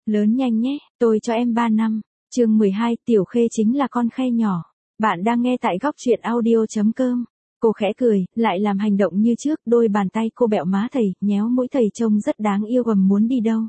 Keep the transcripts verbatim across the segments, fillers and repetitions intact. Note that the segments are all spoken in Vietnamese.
Lớn nhanh nhé, tôi cho em ba năm. Chương mười hai, Tiểu Khê chính là con khe nhỏ. Bạn đang nghe tại góc truyện audio chấm com. Cô khẽ cười, lại làm hành động như trước, đôi bàn tay cô bẹo má thầy, nhéo mũi thầy trông rất đáng yêu. Gầm muốn đi đâu?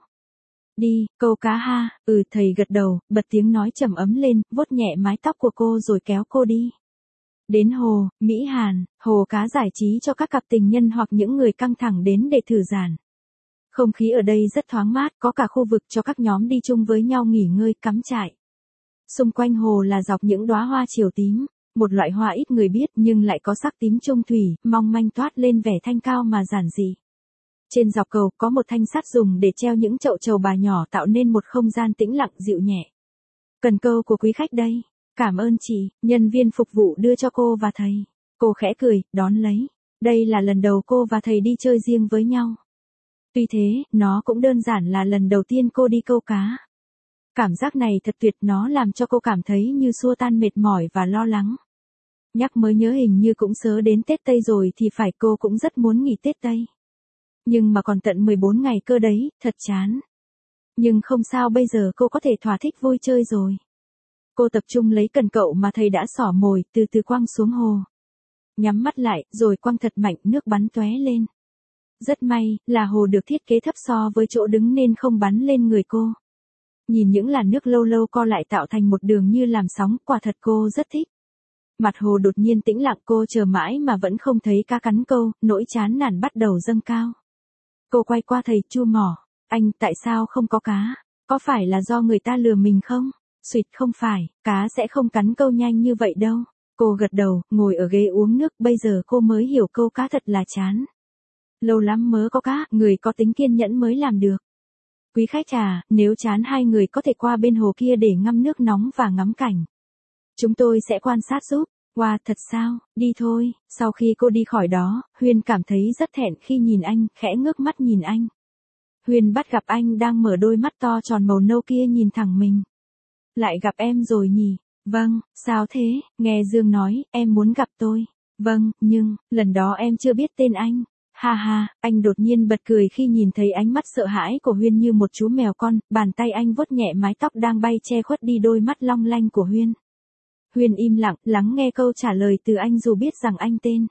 Đi, câu cá ha. Ừ, thầy gật đầu, bật tiếng nói trầm ấm lên, vuốt nhẹ mái tóc của cô rồi kéo cô đi. Đến hồ, Mỹ Hàn, hồ cá giải trí cho các cặp tình nhân hoặc những người căng thẳng đến để thư giãn. Không khí ở đây rất thoáng mát, có cả khu vực cho các nhóm đi chung với nhau nghỉ ngơi, cắm trại. Xung quanh hồ là dọc những đóa hoa chiều tím, một loại hoa ít người biết nhưng lại có sắc tím trung thủy, mong manh toát lên vẻ thanh cao mà giản dị. Trên dọc cầu có một thanh sắt dùng để treo những chậu trầu bà nhỏ tạo nên một không gian tĩnh lặng dịu nhẹ. Cần câu của quý khách đây. Cảm ơn chị, nhân viên phục vụ đưa cho cô và thầy. Cô khẽ cười, đón lấy. Đây là lần đầu cô và thầy đi chơi riêng với nhau. Tuy thế, nó cũng đơn giản là lần đầu tiên cô đi câu cá. Cảm giác này thật tuyệt, nó làm cho cô cảm thấy như xua tan mệt mỏi và lo lắng. Nhắc mới nhớ hình như cũng sớ đến Tết Tây rồi thì phải, cô cũng rất muốn nghỉ Tết Tây. Nhưng mà còn tận mười bốn ngày cơ đấy, thật chán. Nhưng không sao, bây giờ cô có thể thỏa thích vui chơi rồi. Cô tập trung lấy cần cậu mà thầy đã xỏ mồi, từ từ quăng xuống hồ. Nhắm mắt lại, rồi quăng thật mạnh, nước bắn tóe lên. Rất may, là hồ được thiết kế thấp so với chỗ đứng nên không bắn lên người cô. Nhìn những làn nước lâu lâu co lại tạo thành một đường như làm sóng, quả thật cô rất thích. Mặt hồ đột nhiên tĩnh lặng, cô chờ mãi mà vẫn không thấy cá cắn câu, nỗi chán nản bắt đầu dâng cao. Cô quay qua thầy, chu mỏ. Anh, tại sao không có cá? Có phải là do người ta lừa mình không? Xuyệt, không phải, cá sẽ không cắn câu nhanh như vậy đâu. Cô gật đầu, ngồi ở ghế uống nước, bây giờ cô mới hiểu câu cá thật là chán. Lâu lắm mới có cá, người có tính kiên nhẫn mới làm được. Quý khách à, nếu chán hai người có thể qua bên hồ kia để ngâm nước nóng và ngắm cảnh. Chúng tôi sẽ quan sát giúp. Wow, thật sao, đi thôi. Sau khi cô đi khỏi đó, Huyên cảm thấy rất thẹn khi nhìn anh, khẽ ngước mắt nhìn anh. Huyên bắt gặp anh đang mở đôi mắt to tròn màu nâu kia nhìn thẳng mình. Lại gặp em rồi nhỉ? Vâng, sao thế? Nghe Dương nói, em muốn gặp tôi. Vâng, nhưng, lần đó em chưa biết tên anh. Ha ha, anh đột nhiên bật cười khi nhìn thấy ánh mắt sợ hãi của Huyên như một chú mèo con, bàn tay anh vuốt nhẹ mái tóc đang bay che khuất đi đôi mắt long lanh của Huyên. Huyên im lặng, lắng nghe câu trả lời từ anh dù biết rằng anh tên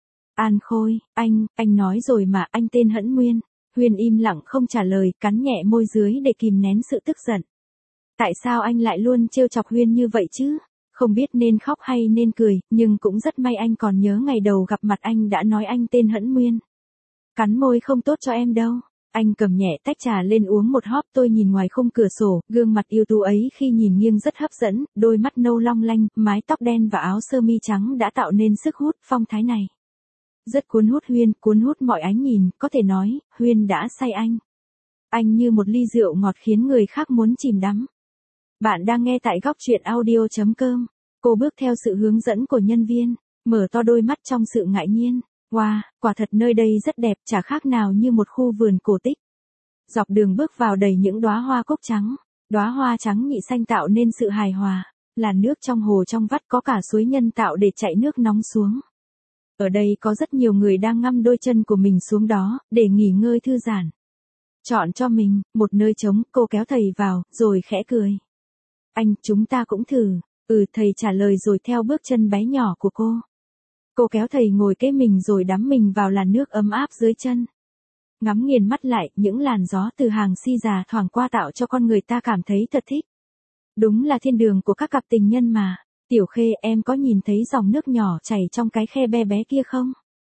An Khôi. Anh, anh nói rồi mà, anh tên Hẫn Nguyên. Huyên im lặng không trả lời, cắn nhẹ môi dưới để kìm nén sự tức giận. Tại sao anh lại luôn trêu chọc Huyên như vậy chứ? Không biết nên khóc hay nên cười, nhưng cũng rất may anh còn nhớ ngày đầu gặp mặt anh đã nói anh tên Hẫn Nguyên. Cắn môi không tốt cho em đâu. Anh cầm nhẹ tách trà lên uống một hóp. Tôi nhìn ngoài khung cửa sổ, gương mặt yêu tú ấy khi nhìn nghiêng rất hấp dẫn, đôi mắt nâu long lanh, mái tóc đen và áo sơ mi trắng đã tạo nên sức hút, phong thái này. Rất cuốn hút Huyên, cuốn hút mọi ánh nhìn, có thể nói, Huyên đã say anh. Anh như một ly rượu ngọt khiến người khác muốn chìm đắm. Bạn đang nghe tại góc truyện audio chấm com. Cô bước theo sự hướng dẫn của nhân viên, mở to đôi mắt trong sự ngại nhiên. Wow, quả thật nơi đây rất đẹp, chả khác nào như một khu vườn cổ tích. Dọc đường bước vào đầy những đóa hoa cúc trắng, đóa hoa trắng nhị xanh tạo nên sự hài hòa. Làn nước trong hồ trong vắt, có cả suối nhân tạo để chạy nước nóng xuống. Ở đây có rất nhiều người đang ngâm đôi chân của mình xuống đó, để nghỉ ngơi thư giãn. Chọn cho mình một nơi trống, cô kéo thầy vào, rồi khẽ cười. Anh, chúng ta cũng thử. Ừ, thầy trả lời rồi theo bước chân bé nhỏ của cô. Cô kéo thầy ngồi kế mình rồi đắm mình vào làn nước ấm áp dưới chân. Ngắm nghiền mắt lại, những làn gió từ hàng si già thoảng qua tạo cho con người ta cảm thấy thật thích. Đúng là thiên đường của các cặp tình nhân mà. Tiểu Khê, em có nhìn thấy dòng nước nhỏ chảy trong cái khe bé bé kia không?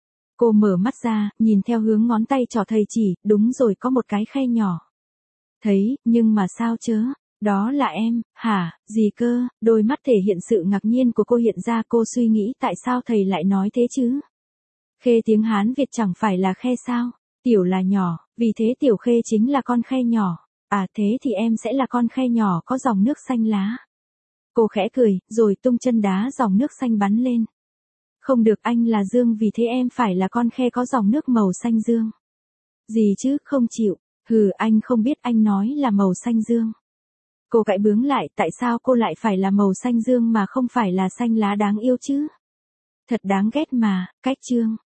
Cô mở mắt ra, nhìn theo hướng ngón tay trỏ thầy chỉ, đúng rồi, có một cái khe nhỏ. Thấy, nhưng mà sao chớ? Đó là em, hả, gì cơ? Đôi mắt thể hiện sự ngạc nhiên của cô hiện ra, cô suy nghĩ tại sao thầy lại nói thế chứ? Khê tiếng Hán Việt chẳng phải là khe sao? Tiểu là nhỏ, vì thế Tiểu Khê chính là con khe nhỏ. À thế thì em sẽ là con khe nhỏ có dòng nước xanh lá. Cô khẽ cười, rồi tung chân đá dòng nước xanh bắn lên. Không được, anh là Dương, vì thế em phải là con khe có dòng nước màu xanh dương. Gì chứ, không chịu. Hừ, anh không biết, anh nói là màu xanh dương. Cô cãi bướng lại, tại sao cô lại phải là màu xanh dương mà không phải là xanh lá đáng yêu chứ? Thật đáng ghét mà, cách chương.